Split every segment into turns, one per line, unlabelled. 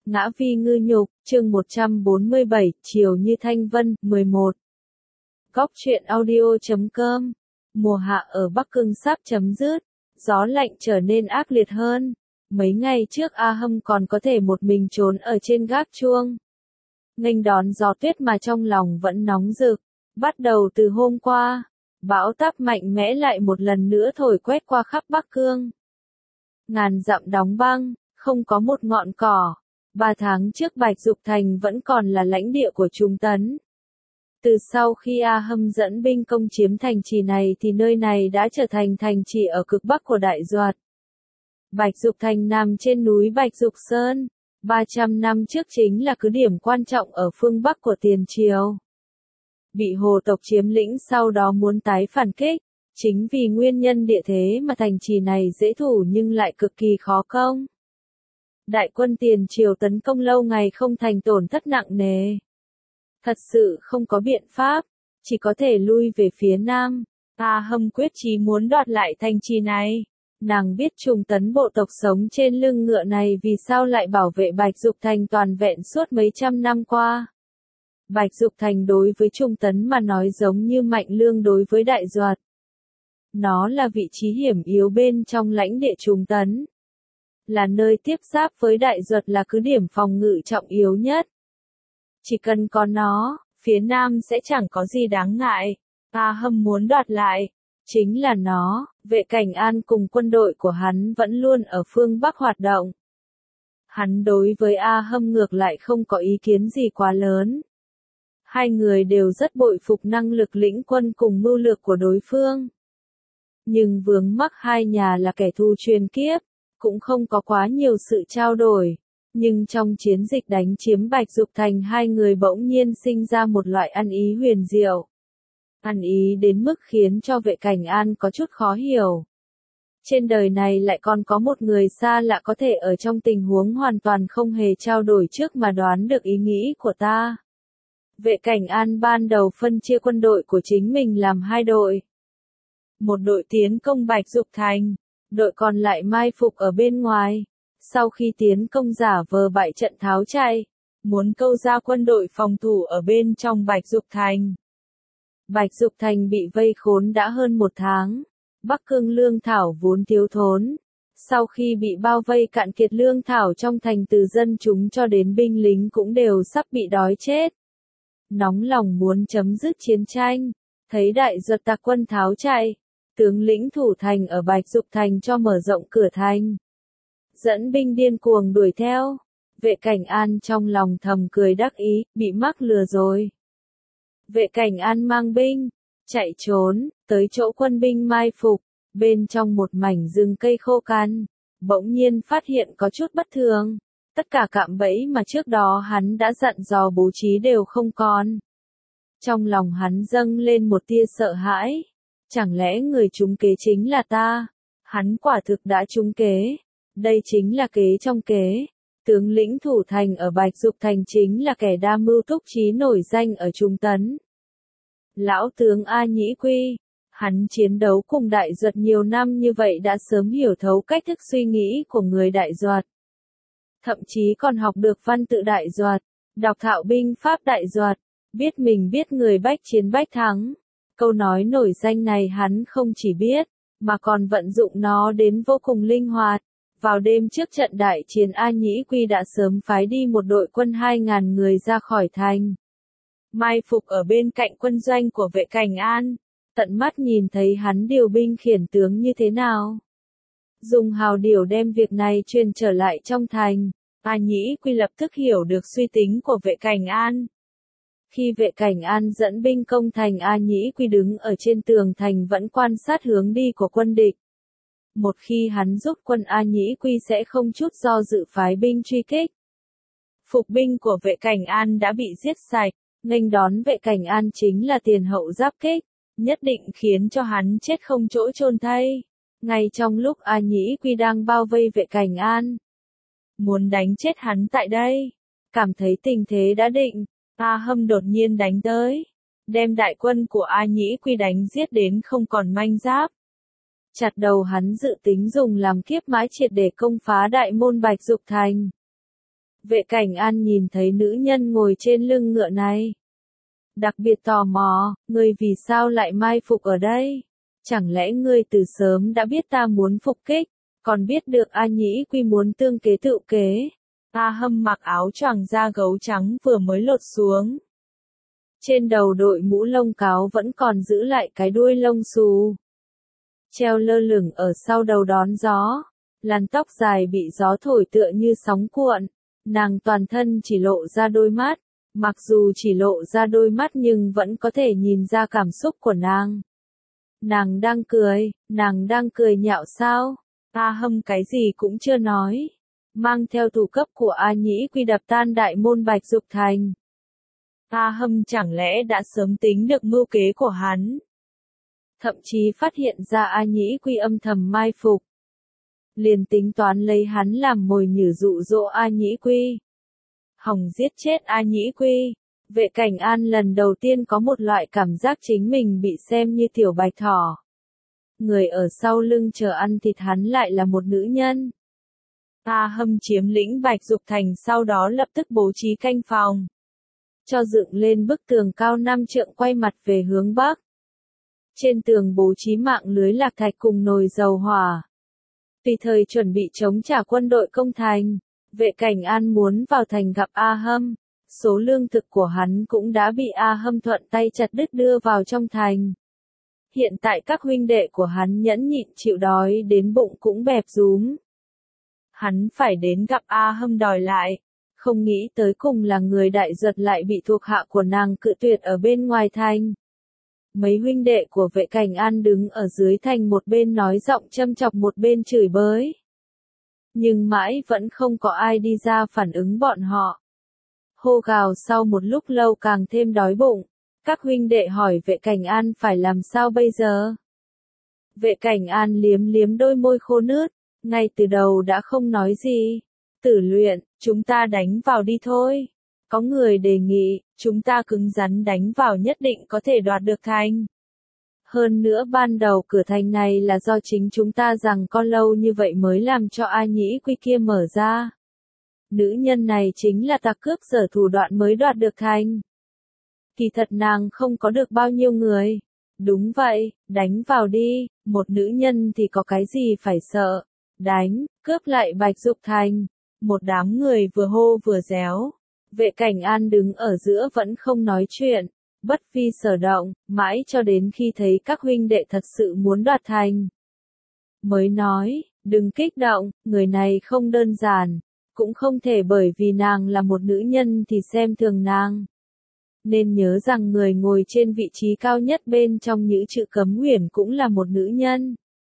Ngã Vi Ngư Nhục, chương 147, Chiều như thanh vân, 11. Góc truyện audio.com. Mùa hạ ở Bắc Cương sắp chấm dứt, gió lạnh trở nên ác liệt hơn. Mấy ngày trước A Hâm còn có thể một mình trốn ở trên gác chuông, nghênh đón gió tuyết mà trong lòng vẫn nóng rực. Bắt đầu từ hôm qua, bão táp mạnh mẽ lại một lần nữa thổi quét qua khắp Bắc Cương. Ngàn dặm đóng băng, không có một ngọn cỏ. 3 tháng trước Bạch Dục Thành vẫn còn là lãnh địa của Trung Tấn. Từ sau khi A Hâm dẫn binh công chiếm thành trì này thì nơi này đã trở thành thành trì ở cực bắc của Đại Duật. Bạch Dục Thành nằm trên núi Bạch Dục Sơn. 300 năm trước chính là cứ điểm quan trọng ở phương Bắc của Tiền Triều. Bị Hồ tộc chiếm lĩnh sau đó muốn tái phản kích. Chính vì nguyên nhân địa thế mà thành trì này dễ thủ nhưng lại cực kỳ khó công. Đại quân Tiền Triều tấn công lâu ngày không thành tổn thất nặng nề. Thật sự không có biện pháp, chỉ có thể lui về phía nam. A Hâm quyết chí muốn đoạt lại thành trì này. Nàng biết Trung Tấn bộ tộc sống trên lưng ngựa này vì sao lại bảo vệ Bạch Dục Thành toàn vẹn suốt mấy trăm năm qua. Bạch Dục Thành đối với Trung Tấn mà nói giống như Mạnh Lương đối với Đại Duật. Nó là vị trí hiểm yếu bên trong lãnh địa Trung Tấn. Là nơi tiếp giáp với Đại Duật, là cứ điểm phòng ngự trọng yếu nhất. Chỉ cần có nó, phía nam sẽ chẳng có gì đáng ngại. A Hâm muốn đoạt lại, chính là nó. Vệ Cảnh An cùng quân đội của hắn vẫn luôn ở phương Bắc hoạt động. Hắn đối với A Hâm ngược lại không có ý kiến gì quá lớn. Hai người đều rất bội phục năng lực lĩnh quân cùng mưu lược của đối phương. Nhưng vướng mắc hai nhà là kẻ thù truyền kiếp, cũng không có quá nhiều sự trao đổi. Nhưng trong chiến dịch đánh chiếm Bạch Dục Thành, hai người bỗng nhiên sinh ra một loại ăn ý huyền diệu. Ăn ý đến mức khiến cho Vệ Cảnh An có chút khó hiểu. Trên đời này lại còn có một người xa lạ có thể ở trong tình huống hoàn toàn không hề trao đổi trước mà đoán được ý nghĩ của ta. Vệ Cảnh An ban đầu phân chia quân đội của chính mình làm hai đội. Một đội tiến công Bạch Dục Thành, đội còn lại mai phục ở bên ngoài. Sau khi tiến công giả vờ bại trận tháo chạy, muốn câu ra quân đội phòng thủ ở bên trong Bạch Dục Thành. Bạch Dục Thành bị vây khốn đã hơn 1 tháng. Bắc Cương lương thảo vốn thiếu thốn. Sau khi bị bao vây cạn kiệt lương thảo trong thành, từ dân chúng cho đến binh lính cũng đều sắp bị đói chết. Nóng lòng muốn chấm dứt chiến tranh, thấy Đại Duật tặc quân tháo chạy, tướng lĩnh thủ thành ở Bạch Dục Thành cho mở rộng cửa thành. Dẫn binh điên cuồng đuổi theo. Vệ Cảnh An trong lòng thầm cười đắc ý, bị mắc lừa rồi. Vệ Cảnh An mang binh, chạy trốn, tới chỗ quân binh mai phục, bên trong một mảnh rừng cây khô cằn, bỗng nhiên phát hiện có chút bất thường. Tất cả cạm bẫy mà trước đó hắn đã dặn dò bố trí đều không còn. Trong lòng hắn dâng lên một tia sợ hãi. Chẳng lẽ người trúng kế chính là ta? Hắn quả thực đã trúng kế. Đây chính là kế trong kế. Tướng lĩnh thủ thành ở Bạch Dục Thành chính là kẻ đa mưu túc trí nổi danh ở Trung Tấn. Lão tướng A Nhĩ Quy. Hắn chiến đấu cùng Đại Duật nhiều năm như vậy đã sớm hiểu thấu cách thức suy nghĩ của người Đại Duật. Thậm chí còn học được văn tự Đại Duật, đọc thạo binh pháp Đại Duật, biết mình biết người bách chiến bách thắng. Câu nói nổi danh này hắn không chỉ biết, mà còn vận dụng nó đến vô cùng linh hoạt. Vào đêm trước trận đại chiến, A Nhĩ Quy đã sớm phái đi một đội quân 2.000 người ra khỏi thành. Mai phục ở bên cạnh quân doanh của Vệ Cảnh An, tận mắt nhìn thấy hắn điều binh khiển tướng như thế nào. Dùng hào điểu đem việc này truyền trở lại trong thành. A Nhĩ Quy lập tức hiểu được suy tính của Vệ Cảnh An. Khi Vệ Cảnh An dẫn binh công thành, A Nhĩ Quy đứng ở trên tường thành vẫn quan sát hướng đi của quân địch. Một khi hắn giúp quân, A Nhĩ Quy sẽ không chút do dự phái binh truy kích. Phục binh của Vệ Cảnh An đã bị giết sạch, nghênh đón Vệ Cảnh An chính là tiền hậu giáp kích, nhất định khiến cho hắn chết không chỗ chôn thây. Ngay trong lúc A Nhĩ Quy đang bao vây Vệ Cảnh An, muốn đánh chết hắn tại đây, cảm thấy tình thế đã định, A Hâm đột nhiên đánh tới, đem đại quân của A Nhĩ Quy đánh giết đến không còn manh giáp. Chặt đầu hắn dự tính dùng làm kiếp mã triệt để công phá đại môn Bạch Dục Thành. Vệ Cảnh An nhìn thấy nữ nhân ngồi trên lưng ngựa này. Đặc biệt tò mò, ngươi vì sao lại mai phục ở đây? Chẳng lẽ ngươi từ sớm đã biết ta muốn phục kích, còn biết được A Nhĩ Quy muốn tương kế tự kế? A Hâm mặc áo choàng da gấu trắng vừa mới lột xuống. Trên đầu đội mũ lông cáo vẫn còn giữ lại cái đuôi lông xù. Treo lơ lửng ở sau đầu đón gió. Làn tóc dài bị gió thổi tựa như sóng cuộn. Nàng toàn thân chỉ lộ ra đôi mắt. Mặc dù chỉ lộ ra đôi mắt nhưng vẫn có thể nhìn ra cảm xúc của nàng. Nàng đang cười nhạo sao? A Hâm cái gì cũng chưa nói. Mang theo thủ cấp của A Nhĩ Quy đập tan đại môn Bạch Dục Thành. A Hâm chẳng lẽ đã sớm tính được mưu kế của hắn? Thậm chí phát hiện ra A Nhĩ Quy âm thầm mai phục. Liền tính toán lấy hắn làm mồi nhử dụ dỗ A Nhĩ Quy. Hòng giết chết A Nhĩ Quy. Vệ Cảnh An lần đầu tiên có một loại cảm giác chính mình bị xem như tiểu bạch thỏ. Người ở sau lưng chờ ăn thịt hắn lại là một nữ nhân. A Hâm chiếm lĩnh Bạch Dục Thành sau đó lập tức bố trí canh phòng. Cho dựng lên bức tường cao 5 trượng quay mặt về hướng Bắc. Trên tường bố trí mạng lưới lạc thạch cùng nồi dầu hỏa. Tùy thời chuẩn bị chống trả quân đội công thành. Vệ Cảnh An muốn vào thành gặp A Hâm. Số lương thực của hắn cũng đã bị A Hâm thuận tay chặt đứt đưa vào trong thành. Hiện tại các huynh đệ của hắn nhẫn nhịn chịu đói đến bụng cũng bẹp rúm. Hắn phải đến gặp A Hâm đòi lại. Không nghĩ tới cùng là người đại duật lại bị thuộc hạ của nàng cự tuyệt ở bên ngoài thành. Mấy huynh đệ của Vệ Cảnh An đứng ở dưới thành một bên nói giọng châm chọc một bên chửi bới. Nhưng mãi vẫn không có ai đi ra phản ứng bọn họ. Hô gào sau một lúc lâu càng thêm đói bụng. Các huynh đệ hỏi Vệ Cảnh An phải làm sao bây giờ? Vệ Cảnh An liếm liếm đôi môi khô nướt, ngay từ đầu đã không nói gì. Tử Luyện, chúng ta đánh vào đi thôi. Có người đề nghị, chúng ta cứng rắn đánh vào nhất định có thể đoạt được thành. Hơn nữa ban đầu cửa thành này là do chính chúng ta rằng con lâu như vậy mới làm cho A Nhĩ Quy kia mở ra. Nữ nhân này chính là tặc cướp giở thủ đoạn mới đoạt được thành. Kỳ thật nàng không có được bao nhiêu người. Đúng vậy, đánh vào đi, một nữ nhân thì có cái gì phải sợ. Đánh, cướp lại Bạch Dục Thành. Một đám người vừa hô vừa réo. Vệ Cảnh An đứng ở giữa vẫn không nói chuyện. Bất phi sở động, mãi cho đến khi thấy các huynh đệ thật sự muốn đoạt thành. Mới nói, đừng kích động, người này không đơn giản. Cũng không thể bởi vì nàng là một nữ nhân thì xem thường nàng. Nên nhớ rằng người ngồi trên vị trí cao nhất bên trong những chữ cấm huyền cũng là một nữ nhân.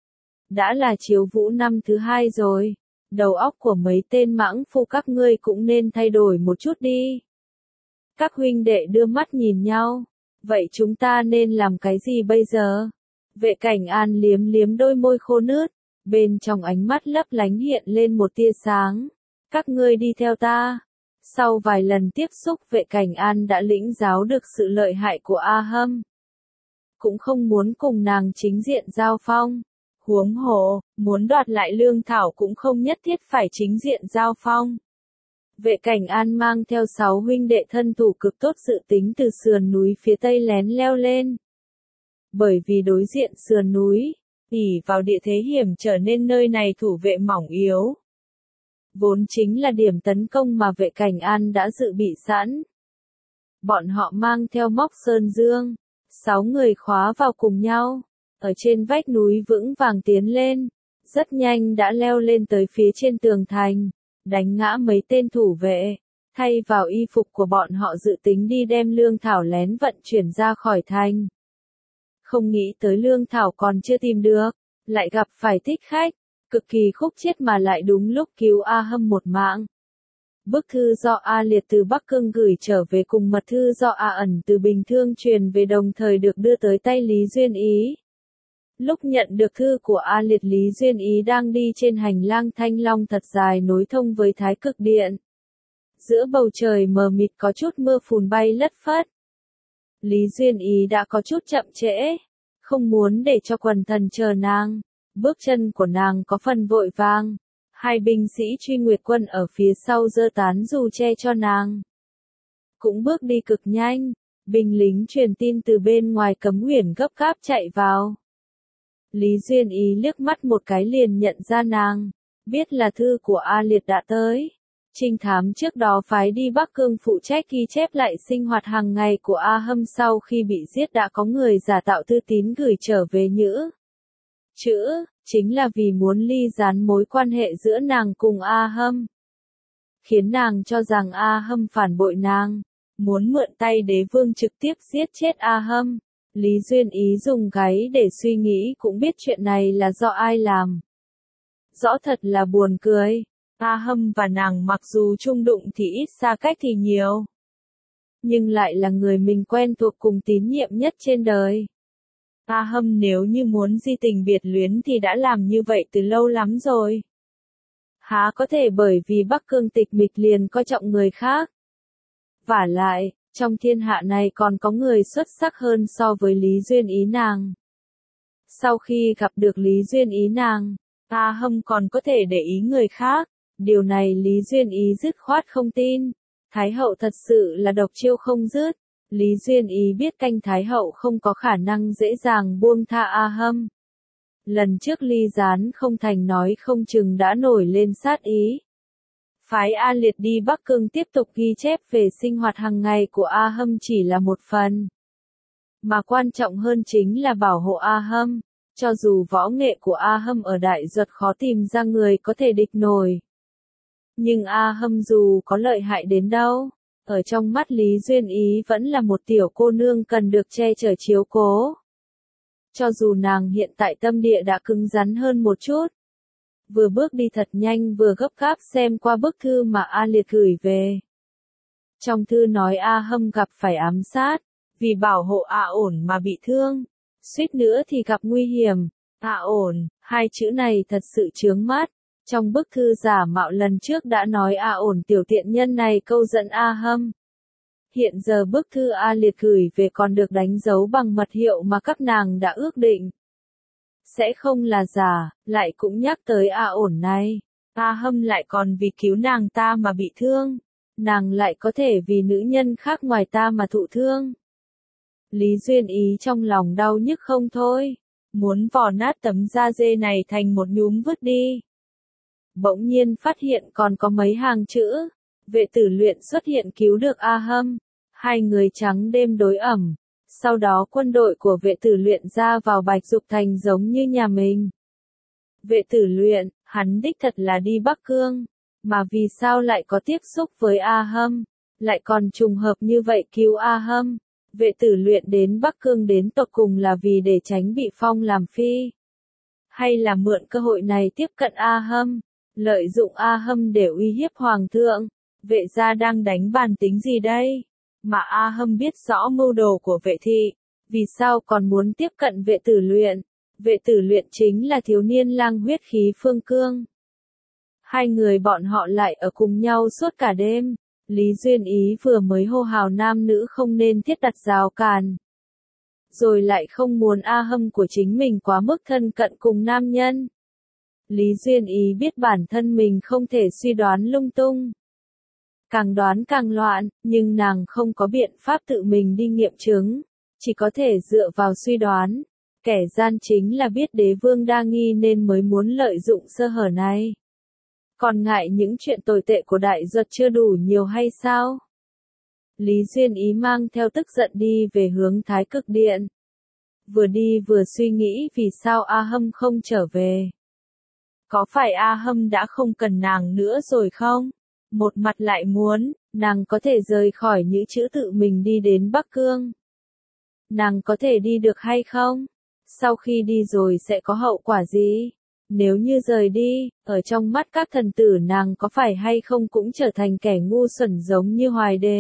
Đã là Chiếu Vũ năm thứ 2 rồi. Đầu óc của mấy tên mãng phu các ngươi cũng nên thay đổi một chút đi. Các huynh đệ đưa mắt nhìn nhau. Vậy chúng ta nên làm cái gì bây giờ? Vệ Cảnh An liếm liếm đôi môi khô nướt. Bên trong ánh mắt lấp lánh hiện lên một tia sáng. Các ngươi đi theo ta. Sau vài lần tiếp xúc Vệ Cảnh An đã lĩnh giáo được sự lợi hại của A Hâm. Cũng không muốn cùng nàng chính diện giao phong. Huống hồ, muốn đoạt lại lương thảo cũng không nhất thiết phải chính diện giao phong. Vệ Cảnh An mang theo 6 huynh đệ thân thủ cực tốt dự tính từ sườn núi phía tây lén leo lên. Bởi vì đối diện sườn núi, ỷ vào địa thế hiểm trở nên nơi này thủ vệ mỏng yếu. Vốn chính là điểm tấn công mà Vệ Cảnh An đã dự bị sẵn. Bọn họ mang theo móc sơn dương, 6 người khóa vào cùng nhau, ở trên vách núi vững vàng tiến lên, rất nhanh đã leo lên tới phía trên tường thành, đánh ngã mấy tên thủ vệ, thay vào y phục của bọn họ dự tính đi đem lương thảo lén vận chuyển ra khỏi thành. Không nghĩ tới lương thảo còn chưa tìm được, lại gặp phải thích khách. Cực kỳ khúc chiết mà lại đúng lúc cứu A Hâm một mạng. Bức thư do A Liệt từ Bắc Cương gửi trở về cùng mật thư do A Ẩn từ Bình Thương truyền về đồng thời được đưa tới tay Lý Duyên Ý. Lúc nhận được thư của A Liệt, Lý Duyên Ý đang đi trên hành lang thanh long thật dài nối thông với Thái Cực Điện. Giữa bầu trời mờ mịt có chút mưa phùn bay lất phất. Lý Duyên Ý đã có chút chậm trễ, không muốn để cho quần thần chờ nàng. Bước chân của nàng có phần vội vàng. Hai binh sĩ truy nguyệt quân ở phía sau giơ tán dù che cho nàng. Cũng bước đi cực nhanh, binh lính truyền tin từ bên ngoài Cấm Uyển gấp gáp chạy vào. Lý Duyên Ý liếc mắt một cái liền nhận ra nàng, biết là thư của A Liệt đã tới. Trinh thám trước đó phái đi Bắc Cương phụ trách ghi chép lại sinh hoạt hàng ngày của A Hâm sau khi bị giết đã có người giả tạo thư tín gửi trở về Nhữ Chữ, chính là vì muốn ly gián mối quan hệ giữa nàng cùng A Hâm. Khiến nàng cho rằng A Hâm phản bội nàng, muốn mượn tay đế vương trực tiếp giết chết A Hâm. Lý Duyên Ý dùng gáy để suy nghĩ cũng biết chuyện này là do ai làm. Rõ thật là buồn cười. A Hâm và nàng mặc dù chung đụng thì ít xa cách thì nhiều. Nhưng lại là người mình quen thuộc cùng tín nhiệm nhất trên đời. A Hâm nếu như muốn di tình biệt luyến thì đã làm như vậy từ lâu lắm rồi. Há có thể bởi vì Bắc Cương tịch mịch liền coi trọng người khác. Vả lại, trong thiên hạ này còn có người xuất sắc hơn so với Lý Duyên Ý nàng. Sau khi gặp được Lý Duyên Ý nàng, A Hâm còn có thể để ý người khác. Điều này Lý Duyên Ý dứt khoát không tin. Thái hậu thật sự là độc chiêu không dứt. Lý Duyên Ý biết canh Thái hậu không có khả năng dễ dàng buông tha A Hâm. Lần trước ly gián không thành nói không chừng đã nổi lên sát ý. Phái A Liệt đi Bắc Cương tiếp tục ghi chép về sinh hoạt hàng ngày của A Hâm chỉ là một phần. Mà quan trọng hơn chính là bảo hộ A Hâm. Cho dù võ nghệ của A Hâm ở Đại Duật khó tìm ra người có thể địch nổi. Nhưng A Hâm dù có lợi hại đến đâu, ở trong mắt Lý Duyên Ý vẫn là một tiểu cô nương cần được che chở chiếu cố. Cho dù nàng hiện tại tâm địa đã cứng rắn hơn một chút. Vừa bước đi thật nhanh vừa gấp gáp xem qua bức thư mà A Liệt gửi về. Trong thư nói A Hâm gặp phải ám sát, vì bảo hộ A Ổn mà bị thương, suýt nữa thì gặp nguy hiểm. A Ổn, hai chữ này thật sự chướng mắt. Trong bức thư giả mạo lần trước đã nói A Ổn tiểu tiện nhân này câu dẫn A Hâm. Hiện giờ bức thư A Liệt gửi về còn được đánh dấu bằng mật hiệu mà các nàng đã ước định. Sẽ không là giả, lại cũng nhắc tới A Ổn này. A Hâm lại còn vì cứu nàng ta mà bị thương. Nàng lại có thể vì nữ nhân khác ngoài ta mà thụ thương. Lý Duyên Ý trong lòng đau nhức không thôi. Muốn vò nát tấm da dê này thành một nhúm vứt đi. Bỗng nhiên phát hiện còn có mấy hàng chữ. Vệ tử luyện xuất hiện cứu được A Hâm. Hai người trắng đêm đối ẩm. Sau đó quân đội của vệ tử luyện ra vào Bạch Dục Thành giống như nhà mình. Vệ tử luyện, hắn đích thật là đi Bắc Cương. Mà vì sao lại có tiếp xúc với A Hâm? Lại còn trùng hợp như vậy cứu A Hâm? Vệ tử luyện đến Bắc Cương đến tột cùng là vì để tránh bị phong làm phi? Hay là mượn cơ hội này tiếp cận A Hâm? Lợi dụng A Hâm để uy hiếp Hoàng thượng? Vệ gia đang đánh bàn tính gì đây? Mà A Hâm biết rõ mưu đồ của vệ thị, vì sao còn muốn tiếp cận vệ tử luyện? Vệ tử luyện chính là thiếu niên lang huyết khí phương cương. Hai người bọn họ lại ở cùng nhau suốt cả đêm. Lý Duyên Ý vừa mới hô hào nam nữ không nên thiết đặt rào cản. Rồi lại không muốn A Hâm của chính mình quá mức thân cận cùng nam nhân. Lý Duyên Ý biết bản thân mình không thể suy đoán lung tung. Càng đoán càng loạn, nhưng nàng không có biện pháp tự mình đi nghiệm chứng. Chỉ có thể dựa vào suy đoán. Kẻ gian chính là biết đế vương đa nghi nên mới muốn lợi dụng sơ hở này. Còn ngại những chuyện tồi tệ của Đại Duật chưa đủ nhiều hay sao? Lý Duyên Ý mang theo tức giận đi về hướng Thái Cực Điện. Vừa đi vừa suy nghĩ vì sao A Hâm không trở về. Có phải A Hâm đã không cần nàng nữa rồi không? Một mặt lại muốn, nàng có thể rời khỏi những chữ tự mình đi đến Bắc Cương. Nàng có thể đi được hay không? Sau khi đi rồi sẽ có hậu quả gì? Nếu như rời đi, ở trong mắt các thần tử nàng có phải hay không cũng trở thành kẻ ngu xuẩn giống như Hoài Đế?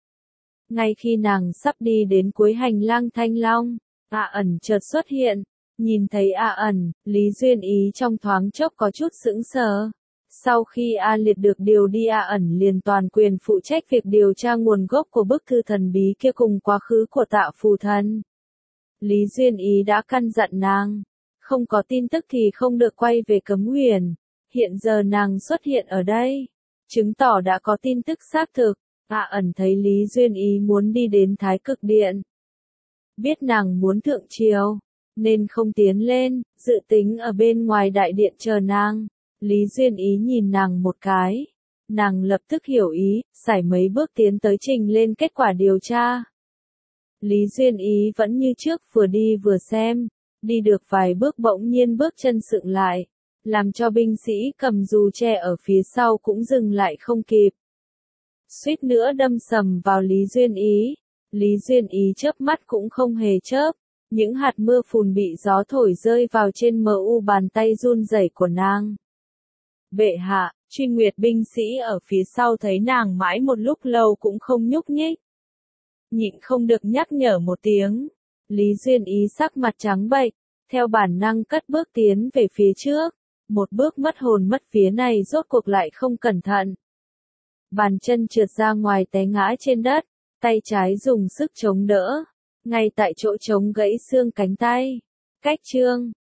Ngay khi nàng sắp đi đến cuối hành lang Thanh Long, A Ẩn chợt xuất hiện. Nhìn thấy A Ẩn, Lý Duyên Ý trong thoáng chốc có chút sững sờ. Sau khi A Liệt được điều đi A Ẩn liền toàn quyền phụ trách việc điều tra nguồn gốc của bức thư thần bí kia cùng quá khứ của Tạ Phù Thần. Lý Duyên Ý đã căn dặn nàng, không có tin tức thì không được quay về Cấm Uyển. Hiện giờ nàng xuất hiện ở đây, chứng tỏ đã có tin tức xác thực. Hạ ẩn thấy Lý Duyên Ý muốn đi đến Thái Cực Điện. Biết nàng muốn thượng triều, nên không tiến lên, dự tính ở bên ngoài đại điện chờ nàng. Lý Duyên Ý nhìn nàng một cái. Nàng lập tức hiểu ý, sải mấy bước tiến tới trình lên kết quả điều tra. Lý Duyên Ý vẫn như trước vừa đi vừa xem, đi được vài bước bỗng nhiên bước chân sượng lại, làm cho binh sĩ cầm dù che ở phía sau cũng dừng lại không kịp. Suýt nữa đâm sầm vào Lý Duyên Ý. Lý Duyên Ý chớp mắt cũng không hề chớp, những hạt mưa phùn bị gió thổi rơi vào trên mu bàn tay run rẩy của nàng. Bệ hạ, Truy Nguyệt binh sĩ ở phía sau thấy nàng mãi một lúc lâu cũng không nhúc nhích. Nhịn không được nhắc nhở một tiếng. Lý Duyên Ý sắc mặt trắng bệch, theo bản năng cất bước tiến về phía trước. Một bước mất hồn mất vía này rốt cuộc lại không cẩn thận. Bàn chân trượt ra ngoài té ngã trên đất, tay trái dùng sức chống đỡ. Ngay tại chỗ chống gãy xương cánh tay. Cách chương